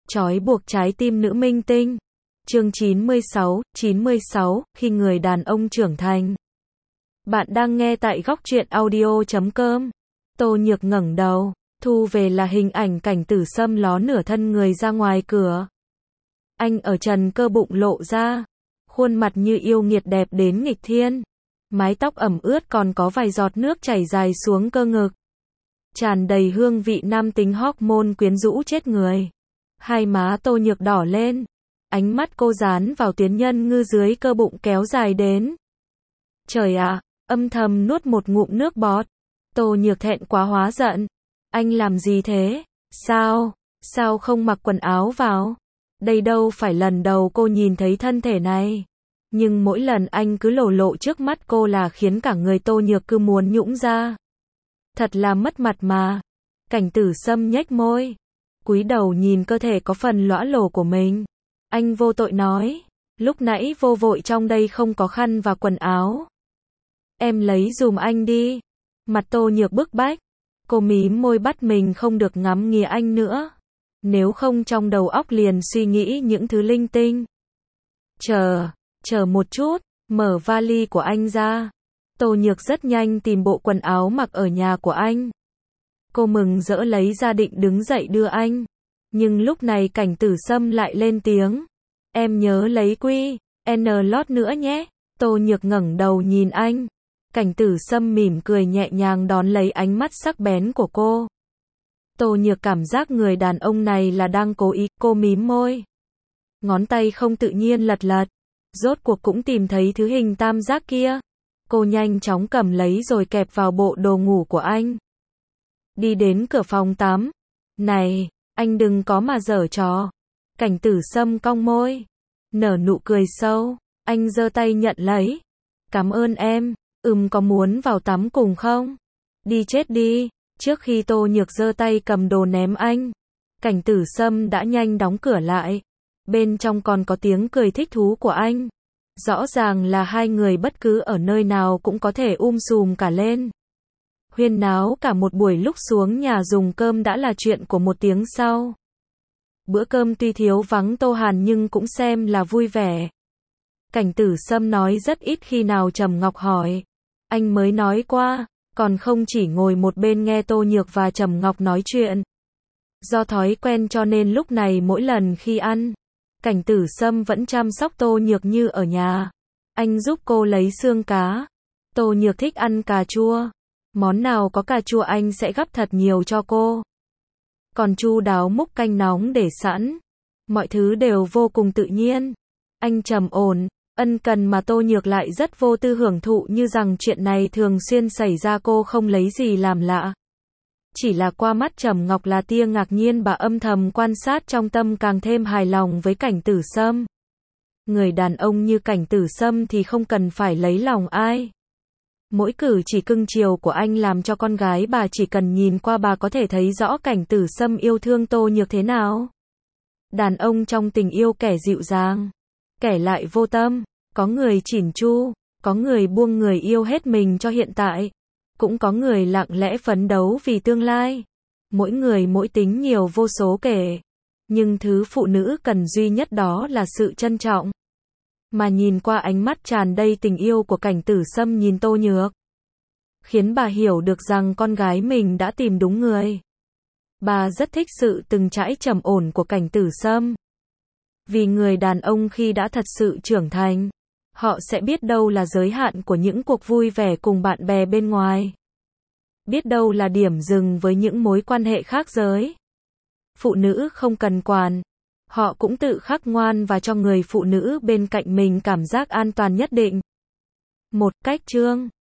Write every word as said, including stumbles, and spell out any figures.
Trói buộc trái tim nữ minh tinh. Chương chín mươi sáu, chín mươi sáu, khi người đàn ông trưởng thành. Bạn đang nghe tại góc truyện audio chấm com. Tô Nhược ngẩng đầu, thu về là hình ảnh Cảnh Tử Sâm ló nửa thân người ra ngoài cửa. Anh ở trần cơ bụng lộ ra, khuôn mặt như yêu nghiệt đẹp đến nghịch thiên. Mái tóc ẩm ướt còn có vài giọt nước chảy dài xuống cơ ngực. Tràn đầy hương vị nam tính hormone quyến rũ chết người. Hai má Tô Nhược đỏ lên. Ánh mắt cô dán vào tuyến nhân ngư dưới cơ bụng kéo dài đến. Trời ạ, âm thầm nuốt một ngụm nước bọt. Tô Nhược thẹn quá hóa giận. Anh làm gì thế? Sao? Sao không mặc quần áo vào? Đây đâu phải lần đầu cô nhìn thấy thân thể này. Nhưng mỗi lần anh cứ lộ lộ trước mắt cô là khiến cả người Tô Nhược cứ muốn nhũn ra. Thật là mất mặt mà. Cảnh Tử Sâm nhếch môi, cúi đầu nhìn cơ thể có phần lõa lồ của mình. Anh vô tội nói, lúc nãy vô vội trong đây không có khăn và quần áo. Em lấy dùm anh đi. Mặt Tô Nhược bức bách. Cô mím môi bắt mình không được ngắm nghía anh nữa. Nếu không trong đầu óc liền suy nghĩ những thứ linh tinh. Chờ, chờ một chút, mở vali của anh ra. Tô Nhược rất nhanh tìm bộ quần áo mặc ở nhà của anh. Cô mừng rỡ lấy ra định đứng dậy đưa anh. Nhưng lúc này Cảnh Tử Sâm lại lên tiếng. Em nhớ lấy quy, N lót nữa nhé. Tô Nhược ngẩng đầu nhìn anh. Cảnh Tử Sâm mỉm cười nhẹ nhàng đón lấy ánh mắt sắc bén của cô. Tô Nhược cảm giác người đàn ông này là đang cố ý, cô mím môi. Ngón tay không tự nhiên lật lật. Rốt cuộc cũng tìm thấy thứ hình tam giác kia. Cô nhanh chóng cầm lấy rồi kẹp vào bộ đồ ngủ của anh. Đi đến cửa phòng tắm. Này, anh đừng có mà giở trò. Cảnh Tử Sâm cong môi, nở nụ cười sâu. Anh giơ tay nhận lấy. Cảm ơn em. Ừm, có muốn vào tắm cùng không? Đi chết đi. Trước khi Tô Nhược giơ tay cầm đồ ném anh, Cảnh Tử Sâm đã nhanh đóng cửa lại. Bên trong còn có tiếng cười thích thú của anh. Rõ ràng là hai người bất cứ ở nơi nào cũng có thể um sùm cả lên. Huyên náo cả một buổi, lúc xuống nhà dùng cơm đã là chuyện của một tiếng sau. Bữa cơm tuy thiếu vắng Tô Hàn nhưng cũng xem là vui vẻ. Cảnh Tử Sâm nói rất ít khi nào Trầm Ngọc hỏi. Anh mới nói qua, còn không chỉ ngồi một bên nghe Tô Nhược và Trầm Ngọc nói chuyện. Do thói quen cho nên lúc này mỗi lần khi ăn, Cảnh Tử Sâm vẫn chăm sóc Tô Nhược như ở nhà. Anh giúp cô lấy xương cá. Tô Nhược thích ăn cà chua. Món nào có cà chua anh sẽ gắp thật nhiều cho cô. Còn chu đáo múc canh nóng để sẵn. Mọi thứ đều vô cùng tự nhiên. Anh trầm ổn, ân cần mà Tô Nhược lại rất vô tư hưởng thụ, như rằng chuyện này thường xuyên xảy ra cô không lấy gì làm lạ. Chỉ là qua mắt Trầm Ngọc là tia ngạc nhiên, bà âm thầm quan sát trong tâm càng thêm hài lòng với Cảnh Tử Sâm. Người đàn ông như Cảnh Tử Sâm thì không cần phải lấy lòng ai. Mỗi cử chỉ cưng chiều của anh làm cho con gái bà chỉ cần nhìn qua bà có thể thấy rõ Cảnh Tử Sâm yêu thương Tô Nhược thế nào. Đàn ông trong tình yêu kẻ dịu dàng, kẻ lại vô tâm, có người chỉn chu, có người buông người yêu hết mình cho hiện tại, cũng có người lặng lẽ phấn đấu vì tương lai. Mỗi người mỗi tính nhiều vô số kể. Nhưng thứ phụ nữ cần duy nhất đó là sự trân trọng. Mà nhìn qua ánh mắt tràn đầy tình yêu của Cảnh Tử Sâm nhìn Tô Nhược, khiến bà hiểu được rằng con gái mình đã tìm đúng người. Bà rất thích sự từng trải trầm ổn của Cảnh Tử Sâm. Vì người đàn ông khi đã thật sự trưởng thành, họ sẽ biết đâu là giới hạn của những cuộc vui vẻ cùng bạn bè bên ngoài. Biết đâu là điểm dừng với những mối quan hệ khác giới. Phụ nữ không cần quản. Họ cũng tự khắc ngoan và cho người phụ nữ bên cạnh mình cảm giác an toàn nhất định. Một cách chương